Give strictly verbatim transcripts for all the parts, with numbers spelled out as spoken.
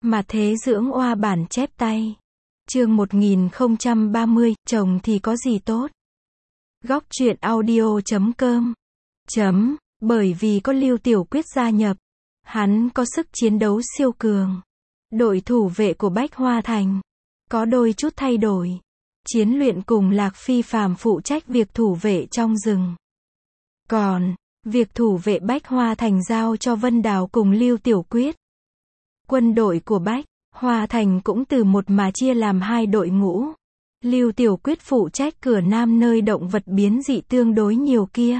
Mà thế dưỡng oa bản chép tay. Chương một nghìn không trăm ba mươi, chồng thì có gì tốt. Góc truyện audio chấm com. Chấm, bởi vì có Lưu Tiểu Quyết gia nhập, hắn có sức chiến đấu siêu cường. Đội thủ vệ của Bách Hoa Thành có đôi chút thay đổi. Chiến luyện cùng Lạc Phi Phàm phụ trách việc thủ vệ trong rừng. Còn, việc thủ vệ Bách Hoa Thành giao cho Vân Đào cùng Lưu Tiểu Quyết. Quân đội của Bách Hoa Thành cũng từ một mà chia làm hai đội ngũ. Lưu Tiểu Quyết phụ trách cửa nam nơi động vật biến dị tương đối nhiều kia.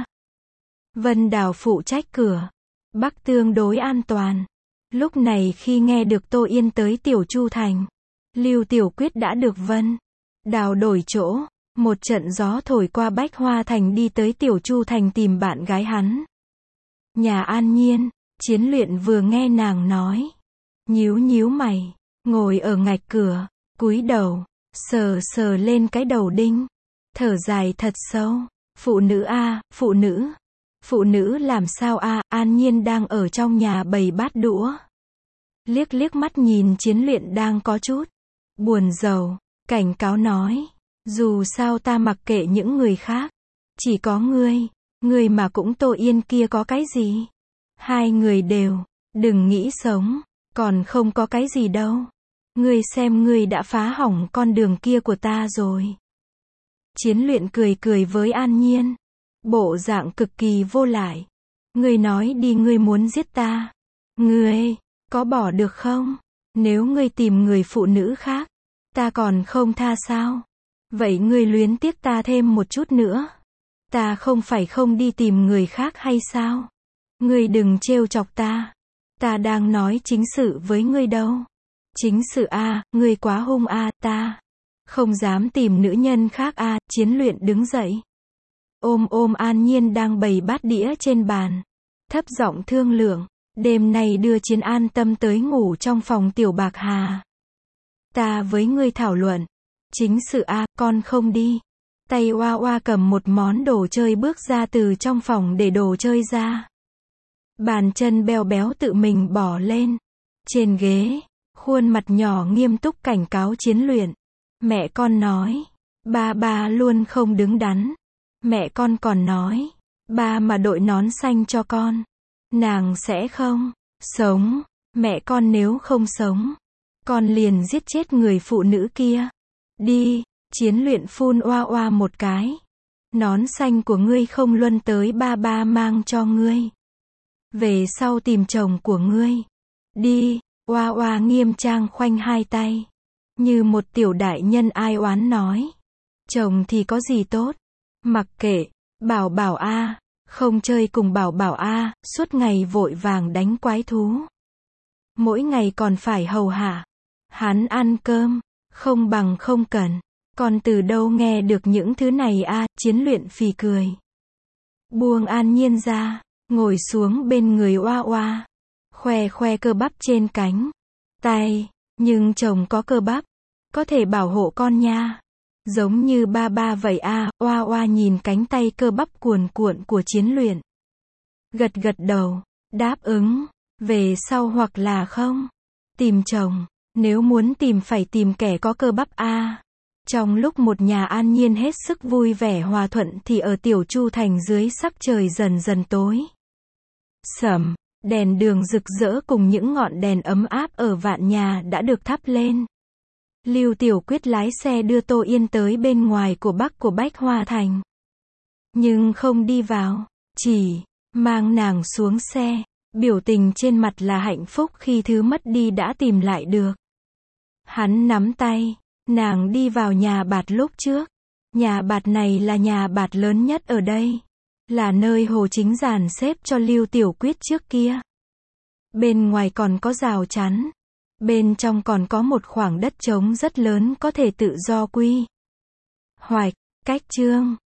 Vân Đào phụ trách cửa bắc tương đối an toàn. Lúc này khi nghe được Tô Yên tới Tiểu Chu Thành, Lưu Tiểu Quyết đã được Vân Đào đổi chỗ. Một trận gió thổi qua Bách Hoa Thành đi tới Tiểu Chu Thành tìm bạn gái hắn. Nhà An Nhiên. Chiến luyện vừa nghe nàng nói, nhíu nhíu mày, ngồi ở ngạch cửa, cúi đầu, sờ sờ lên cái đầu đinh, thở dài thật sâu. Phụ nữ a, phụ nữ. Phụ nữ làm sao a? An Nhiên đang ở trong nhà bày bát đũa. Liếc liếc mắt nhìn chiến luyện đang có chút buồn rầu, cảnh cáo nói, dù sao ta mặc kệ những người khác, chỉ có ngươi, ngươi mà cũng Tô Yên kia có cái gì? Hai người đều, đừng nghĩ sống, còn không có cái gì đâu. Ngươi xem ngươi đã phá hỏng con đường kia của ta rồi. Chiến luyện cười cười với An Nhiên, bộ dạng cực kỳ vô lại. Ngươi nói đi, ngươi muốn giết ta, ngươi có bỏ được không? Nếu ngươi tìm người phụ nữ khác, ta còn không tha sao? Vậy ngươi luyến tiếc ta thêm một chút nữa, ta không phải không đi tìm người khác hay sao? Ngươi đừng trêu chọc ta, ta đang nói chính sự với ngươi đâu. Chính sự a? Ngươi quá hung a, ta không dám tìm nữ nhân khác a. Chiến luyện đứng dậy, ôm ôm An Nhiên đang bày bát đĩa trên bàn, thấp giọng thương lượng, đêm nay đưa Chiến an tâm tới ngủ trong phòng Tiểu Bạc Hà. Ta với ngươi thảo luận chính sự a, con không đi. Tay oa oa cầm một món đồ chơi bước ra từ trong phòng để đồ chơi ra. Bàn chân beo béo tự mình bỏ lên trên ghế, khuôn mặt nhỏ nghiêm túc cảnh cáo chiến luyện. Mẹ con nói, ba ba luôn không đứng đắn. Mẹ con còn nói, ba mà đội nón xanh cho con, nàng sẽ không sống. Mẹ con nếu không sống, con liền giết chết người phụ nữ kia. Đi. Chiến luyện phun oa oa một cái. Nón xanh của ngươi không luân tới ba ba mang cho ngươi. Về sau tìm chồng của ngươi. Đi. Oa oa nghiêm trang khoanh hai tay, như một tiểu đại nhân ai oán nói. Chồng thì có gì tốt? Mặc kệ. Bảo bảo a, không chơi cùng bảo bảo a, suốt ngày vội vàng đánh quái thú. Mỗi ngày còn phải hầu hạ hắn ăn cơm, không bằng không cần. Còn từ đâu nghe được những thứ này a? Chiến luyện phì cười, buông An Nhiên ra, ngồi xuống bên người oa oa, khoe khoe cơ bắp trên cánh tay. Nhưng chồng có cơ bắp, có thể bảo hộ con nha, giống như ba ba vậy a. Oa oa nhìn cánh tay cơ bắp cuồn cuộn của chiến luyện, gật gật đầu, đáp ứng. Về sau hoặc là không tìm chồng, nếu muốn tìm phải tìm kẻ có cơ bắp a. Trong lúc một nhà An Nhiên hết sức vui vẻ hòa thuận thì ở Tiểu Chu Thành dưới sắc trời dần dần tối sẩm, đèn đường rực rỡ cùng những ngọn đèn ấm áp ở vạn nhà đã được thắp lên. Lưu Tiểu Quyết lái xe đưa Tô Yên tới bên ngoài của bắc của Bách Hoa Thành, nhưng không đi vào, chỉ mang nàng xuống xe, biểu tình trên mặt là hạnh phúc khi thứ mất đi đã tìm lại được. Hắn nắm tay nàng đi vào nhà bạt lúc trước. Nhà bạt này là nhà bạt lớn nhất ở đây, là nơi Hồ Chính dàn xếp cho Lưu Tiểu Quyết trước kia. Bên ngoài còn có rào chắn, bên trong còn có một khoảng đất trống rất lớn có thể tự do quy hoạch. Cách chương